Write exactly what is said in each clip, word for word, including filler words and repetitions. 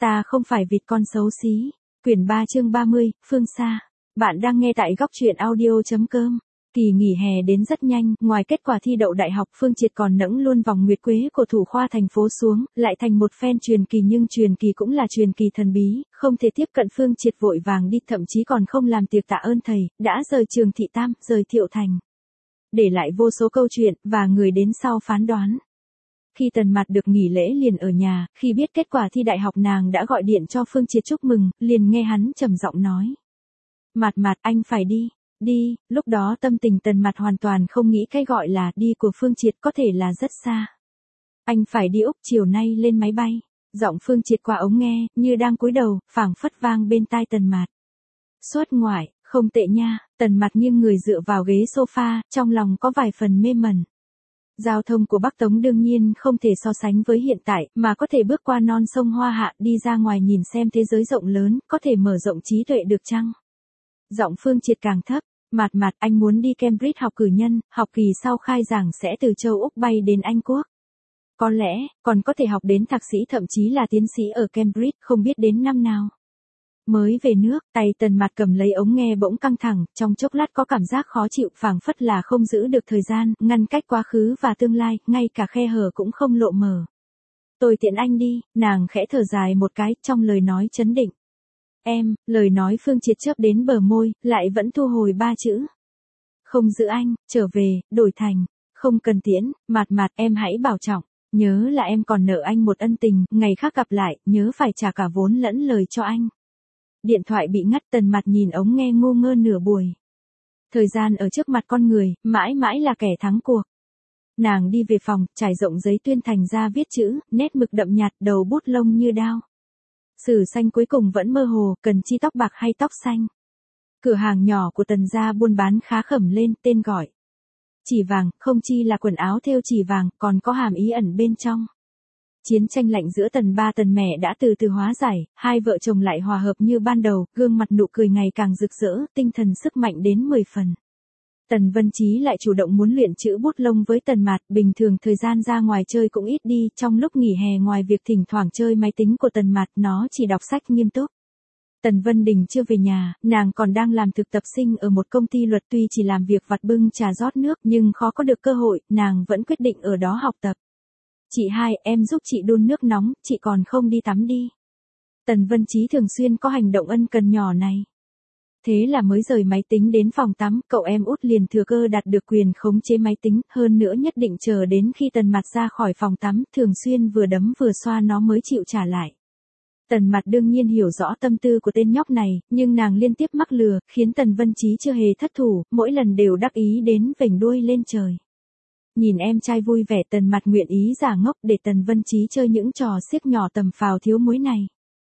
Ta không phải vịt con xấu xí. Quyển ba chương ba mươi, Phương Xa. Bạn đang nghe tại góc truyện audio.com. Kỳ nghỉ hè đến rất nhanh, ngoài kết quả thi đậu đại học, Phương Triệt còn nẫng luôn vòng nguyệt quế của thủ khoa thành phố xuống, lại thành một fan truyền kỳ, nhưng truyền kỳ cũng là truyền kỳ thần bí, không thể tiếp cận. Phương Triệt vội vàng đi, thậm chí còn không làm tiệc tạ ơn thầy, đã rời Trường Thị Tam, rời Thiệu Thành. Để lại vô số câu chuyện, và người đến sau phán đoán. Khi Tần Mạt được nghỉ lễ liền ở nhà, khi biết kết quả thi đại học nàng đã gọi điện cho Phương Triệt chúc mừng, liền nghe hắn trầm giọng nói. Mạt Mạt, anh phải đi. Đi, lúc đó tâm tình Tần Mạt hoàn toàn không nghĩ cái gọi là đi của Phương Triệt có thể là rất xa. Anh phải đi Úc, chiều nay lên máy bay. Giọng Phương Triệt qua ống nghe, như đang cúi đầu, phảng phất vang bên tai Tần Mạt. Xuất ngoại, không tệ nha. Tần Mạt nghiêng người dựa vào ghế sofa, trong lòng có vài phần mê mẩn. Giao thông của Bắc Tống đương nhiên không thể so sánh với hiện tại, mà có thể bước qua non sông Hoa Hạ, đi ra ngoài nhìn xem thế giới rộng lớn, có thể mở rộng trí tuệ được chăng? Giọng Phương Triệt càng thấp. Mạt Mạt, anh muốn đi Cambridge học cử nhân, học kỳ sau khai giảng sẽ từ châu Úc bay đến Anh Quốc. Có lẽ, còn có thể học đến thạc sĩ, thậm chí là tiến sĩ ở Cambridge, không biết đến năm nào. Mới về nước, tay Tần Mạt cầm lấy ống nghe bỗng căng thẳng, trong chốc lát có cảm giác khó chịu, phảng phất là không giữ được thời gian, ngăn cách quá khứ và tương lai, ngay cả khe hở cũng không lộ mở. Tôi tiện anh đi, nàng khẽ thở dài một cái, trong lời nói trấn định. Em, lời nói Phương Triệt chớp đến bờ môi, lại vẫn thu hồi ba chữ. Không giữ anh, trở về, đổi thành, không cần tiễn. Mạt Mạt, em hãy bảo trọng, nhớ là em còn nợ anh một ân tình, ngày khác gặp lại, nhớ phải trả cả vốn lẫn lời cho anh. Điện thoại bị ngắt. Tần Mạt nhìn ống nghe ngu ngơ nửa buổi. Thời gian ở trước mặt con người, mãi mãi là kẻ thắng cuộc. Nàng đi về phòng, trải rộng giấy tuyên thành ra viết chữ, nét mực đậm nhạt, đầu bút lông như đao. Sử xanh cuối cùng vẫn mơ hồ, cần chi tóc bạc hay tóc xanh. Cửa hàng nhỏ của Tần gia buôn bán khá khẩm lên, tên gọi. Chỉ vàng, không chi là quần áo thêu chỉ vàng, còn có hàm ý ẩn bên trong. Chiến tranh lạnh giữa Tần ba Tần mẹ đã từ từ hóa giải, hai vợ chồng lại hòa hợp như ban đầu, gương mặt nụ cười ngày càng rực rỡ, tinh thần sức mạnh đến mười phần. Tần Vân Chí lại chủ động muốn luyện chữ bút lông với Tần Mạt, bình thường thời gian ra ngoài chơi cũng ít đi, trong lúc nghỉ hè ngoài việc thỉnh thoảng chơi máy tính của Tần Mạt, nó chỉ đọc sách nghiêm túc. Tần Vân Đình chưa về nhà, nàng còn đang làm thực tập sinh ở một công ty luật, tuy chỉ làm việc vặt bưng trà rót nước nhưng khó có được cơ hội, nàng vẫn quyết định ở đó học tập. Chị hai, em giúp chị đun nước nóng, chị còn không đi tắm đi. Tần Vân Chí thường xuyên có hành động ân cần nhỏ này. Thế là mới rời máy tính đến phòng tắm, cậu em út liền thừa cơ đạt được quyền khống chế máy tính, hơn nữa nhất định chờ đến khi Tần Mạt ra khỏi phòng tắm, thường xuyên vừa đấm vừa xoa nó mới chịu trả lại. Tần Mạt đương nhiên hiểu rõ tâm tư của tên nhóc này, nhưng nàng liên tiếp mắc lừa, khiến Tần Vân Chí chưa hề thất thủ, mỗi lần đều đắc ý đến vểnh đuôi lên trời. Nhìn em trai vui vẻ, Tần Mạt nguyện ý giả ngốc để Tần Vân Chí chơi những trò xiếc nhỏ tầm phào thiếu muối này.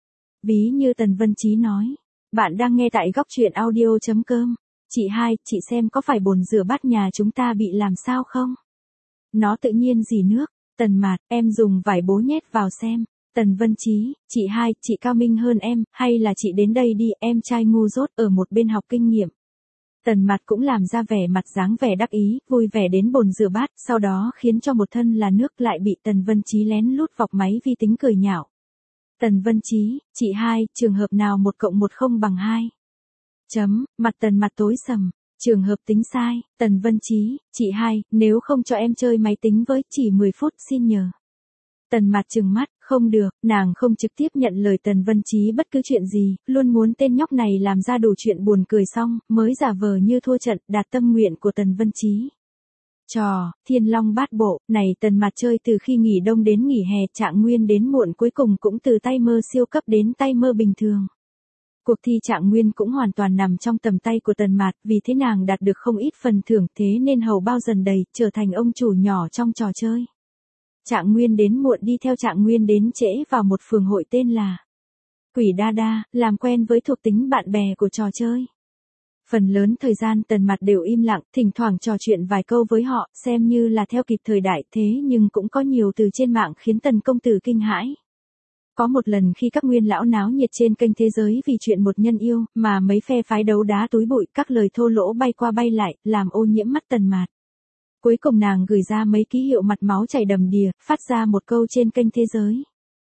Ví như Tần Vân Chí nói. Bạn đang nghe tại góc truyện audio.com. Chị hai, chị xem có phải bồn rửa bát nhà chúng ta bị làm sao không? Nó tự nhiên rỉ nước. Tần Mạt, em dùng vải bố nhét vào xem. Tần Vân Chí, chị hai, chị cao minh hơn em, hay là chị đến đây đi, em trai ngu dốt ở một bên học kinh nghiệm. Tần Mạt cũng làm ra vẻ mặt dáng vẻ đắc ý, vui vẻ đến bồn rửa bát, sau đó khiến cho một thân là nước, lại bị Tần Vân Chí lén lút vọc máy vi tính cười nhạo. Tần Vân Chí, chị hai, trường hợp nào một cộng một không bằng hai? Chấm, mặt Tần Mạt tối sầm, trường hợp tính sai. Tần Vân Chí, chị hai, nếu không cho em chơi máy tính với, chỉ mười phút xin nhờ. Tần Mạt trừng mắt, không được, nàng không trực tiếp nhận lời Tần Vân Chí bất cứ chuyện gì, luôn muốn tên nhóc này làm ra đủ chuyện buồn cười xong, mới giả vờ như thua trận, đạt tâm nguyện của Tần Vân Chí. Trò, Thiên Long Bát Bộ, này Tần Mạt chơi từ khi nghỉ đông đến nghỉ hè, Trạng Nguyên đến muộn, cuối cùng cũng từ tay mơ siêu cấp đến tay mơ bình thường. Cuộc thi Trạng Nguyên cũng hoàn toàn nằm trong tầm tay của Tần Mạt, vì thế nàng đạt được không ít phần thưởng, thế nên hầu bao dần đầy, trở thành ông chủ nhỏ trong trò chơi. Trạng Nguyên đến muộn đi theo Trạng Nguyên đến trễ vào một phường hội tên là Quỷ Đa Đa, làm quen với thuộc tính bạn bè của trò chơi. Phần lớn thời gian Tần Mạt đều im lặng, thỉnh thoảng trò chuyện vài câu với họ, xem như là theo kịp thời đại, thế nhưng cũng có nhiều từ trên mạng khiến Tần công tử kinh hãi. Có một lần khi các nguyên lão náo nhiệt trên kênh Thế Giới vì chuyện một nhân yêu, mà mấy phe phái đấu đá túi bụi, các lời thô lỗ bay qua bay lại, làm ô nhiễm mắt Tần Mạt. Cuối cùng nàng gửi ra mấy ký hiệu mặt máu chảy đầm đìa, phát ra một câu trên kênh Thế Giới.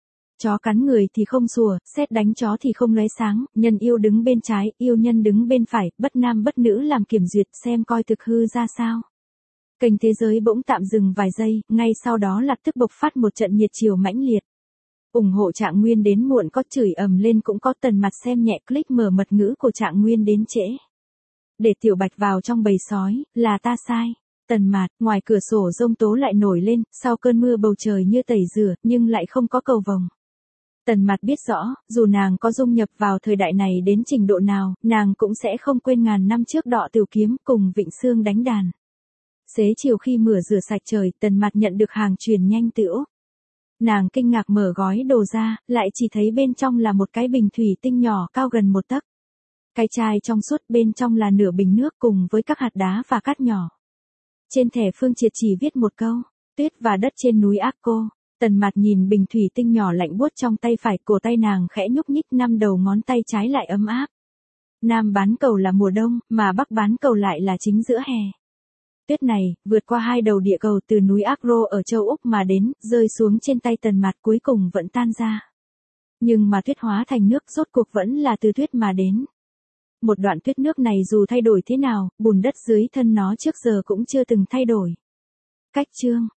chó cắn người thì không sủa, sét đánh chó thì không lóe sáng, nhân yêu đứng bên trái, yêu nhân đứng bên phải, bất nam bất nữ làm kiểm duyệt xem coi thực hư ra sao. Kênh Thế Giới bỗng tạm dừng vài giây, ngay sau đó lập tức bộc phát một trận nhiệt chiều mãnh liệt. Ủng hộ Trạng Nguyên đến muộn có chửi ầm lên cũng có Tần Mặt xem nhẹ click mở mật ngữ của Trạng Nguyên đến trễ. Để Tiểu Bạch vào trong bầy sói, là ta sai. Tần Mạt, ngoài cửa sổ giông tố lại nổi lên, sau cơn mưa bầu trời như tẩy rửa, nhưng lại không có cầu vồng. Tần Mạt biết rõ, dù nàng có dung nhập vào thời đại này đến trình độ nào, nàng cũng sẽ không quên ngàn năm trước Đọ Tiểu Kiếm cùng Vịnh Sương đánh đàn. Xế chiều khi mưa rửa sạch trời, Tần Mạt nhận được hàng truyền nhanh từ Úc. Nàng kinh ngạc mở gói đồ ra, lại chỉ thấy bên trong là một cái bình thủy tinh nhỏ cao gần một tấc. Cái chai trong suốt bên trong là nửa bình nước cùng với các hạt đá và cát nhỏ. Trên thẻ Phương Triệt chỉ viết một câu, tuyết và đất trên núi Ác Cô. Tần Mạt nhìn bình thủy tinh nhỏ lạnh buốt trong tay phải, cổ tay nàng khẽ nhúc nhích, năm đầu ngón tay trái lại ấm áp. Nam bán cầu là mùa đông, mà Bắc bán cầu lại là chính giữa hè. Tuyết này, vượt qua hai đầu địa cầu từ núi Acro ở châu Úc mà đến, rơi xuống trên tay Tần Mạt cuối cùng vẫn tan ra. Nhưng mà tuyết hóa thành nước rốt cuộc vẫn là từ tuyết mà đến. Một đoạn tuyết nước này dù thay đổi thế nào, bùn đất dưới thân nó trước giờ cũng chưa từng thay đổi. Cách chương